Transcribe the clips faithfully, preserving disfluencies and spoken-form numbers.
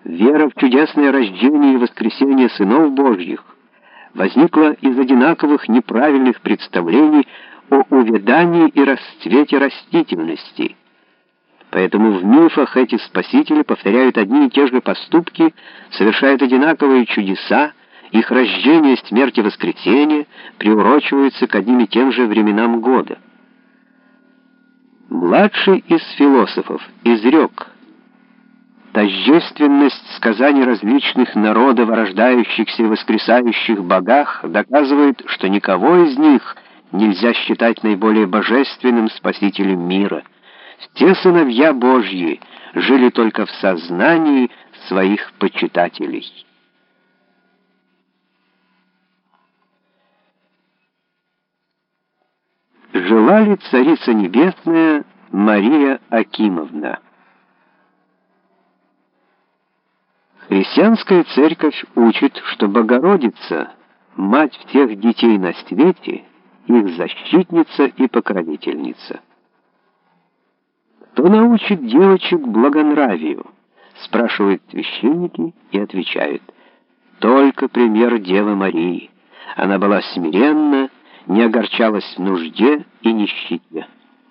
Вера в чудесное рождение и воскресение сынов Божьих возникла из одинаковых неправильных представлений о увядании и расцвете растительности. Поэтому в мифах эти спасители повторяют одни и те же поступки, совершают одинаковые чудеса, их рождение, смерть и воскресение приурочиваются к одним и тем же временам года. Младший из философов изрек: тождественность сказаний различных народов о рождающихся и воскресающих богах доказывает, что никого из них нельзя считать наиболее божественным спасителем мира. Все сыновья Божьи жили только в сознании своих почитателей. Жила ли Царица Небесная Мария Акимовна? Христианская церковь учит, что Богородица, мать всех детей на свете, их защитница и покровительница. «Кто научит девочек благонравию?» — спрашивают священники и отвечают: «Только пример Девы Марии. Она была смиренна, не огорчалась в нужде и нищете».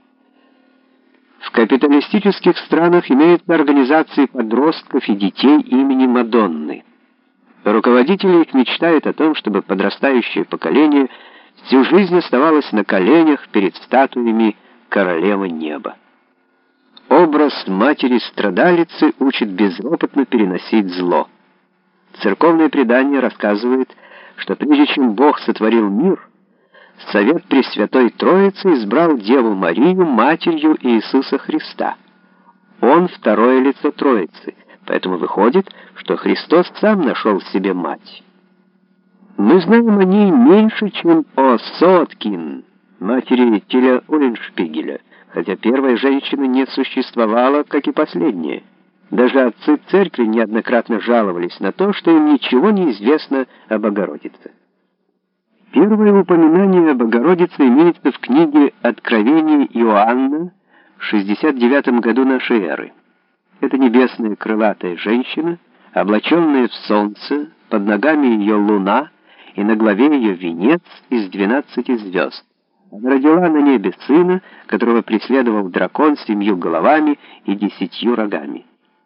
В капиталистических странах имеются организации подростков и детей имени Мадонны. Руководители их мечтают о том, чтобы подрастающее поколение всю жизнь оставалось на коленях перед статуями королевы неба. Образ матери-страдалицы учит безропотно переносить зло. Церковное предание рассказывает, что прежде чем Бог сотворил мир, Совет Пресвятой Троицы избрал Деву Марию матерью Иисуса Христа. Он второе лицо Троицы, поэтому выходит, что Христос сам нашел в себе мать. Мы знаем о ней меньше, чем о Соткин, матери Тиля Уллиншпигеля, хотя первая женщина не существовала, как и последняя. Даже отцы церкви неоднократно жаловались на то, что им ничего не известно о Богородице. Первое упоминание о Богородице имеется в книге «Откровение Иоанна» в шестьдесят девятом году нашей эры. Это небесная крылатая женщина, облаченная в солнце, под ногами ее луна, и на главе ее венец из двенадцати звезд. Она родила на небе сына, которого преследовал дракон с семью головами и десятью рогами.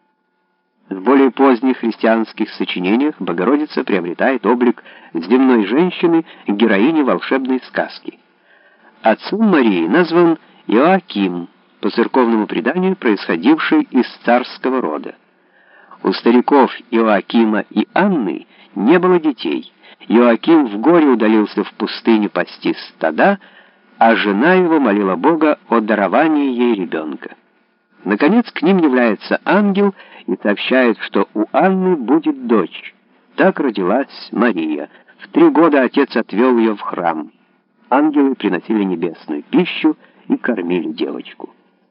В более поздних христианских сочинениях Богородица приобретает облик земной женщины, героини волшебной сказки. Отцом Марии назван Иоаким, по церковному преданию происходивший из царского рода. У стариков Иоакима и Анны не было детей. Иоаким в горе удалился в пустыню пасти стада, а жена его молила Бога о даровании ей ребенка. Наконец к ним является ангел и сообщает, что у Анны будет дочь. Так родилась Мария. В три года отец отвел ее в храм. Ангелы приносили небесную пищу и кормили девочку.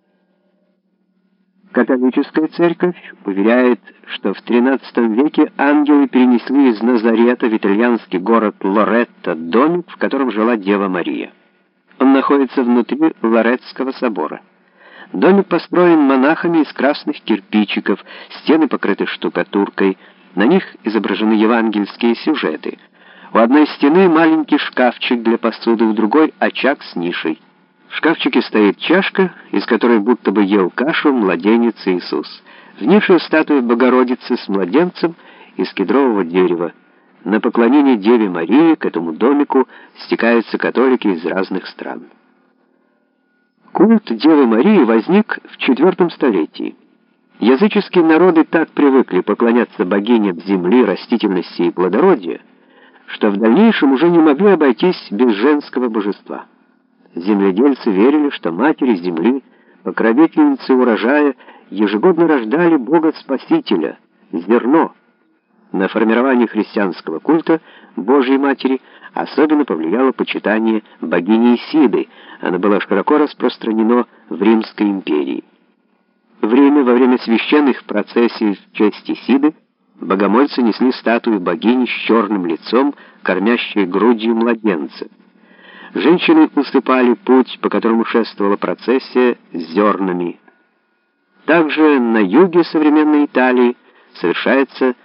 Католическая церковь уверяет, что в тринадцатом веке ангелы перенесли из Назарета в итальянский город Лоретто домик, в котором жила Дева Мария. Он находится внутри Лоретского собора. Домик построен монахами из красных кирпичиков, стены покрыты штукатуркой, на них изображены евангельские сюжеты. У одной стены маленький шкафчик для посуды, у другой очаг с нишей. В шкафчике стоит чашка, из которой будто бы ел кашу младенец Иисус. В нише статуя Богородицы с младенцем из кедрового дерева. На поклонение Деве Марии к этому домику стекаются католики из разных стран. Культ Девы Марии возник в четвертом столетии. Языческие народы так привыкли поклоняться богиням земли, растительности и плодородия, что в дальнейшем уже не могли обойтись без женского божества. Земледельцы верили, что матери земли, покровительницы урожая, ежегодно рождали Бога-Спасителя, зерно. На формирование христианского культа Божьей Матери особенно повлияло почитание богини Исиды. Оно было широко распространено в Римской империи. В Риме во время священных процессий в честь Исиды богомольцы несли статую богини с черным лицом, кормящей грудью младенца. Женщины усыпали путь, по которому шествовала процессия, зернами. Также на юге современной Италии совершается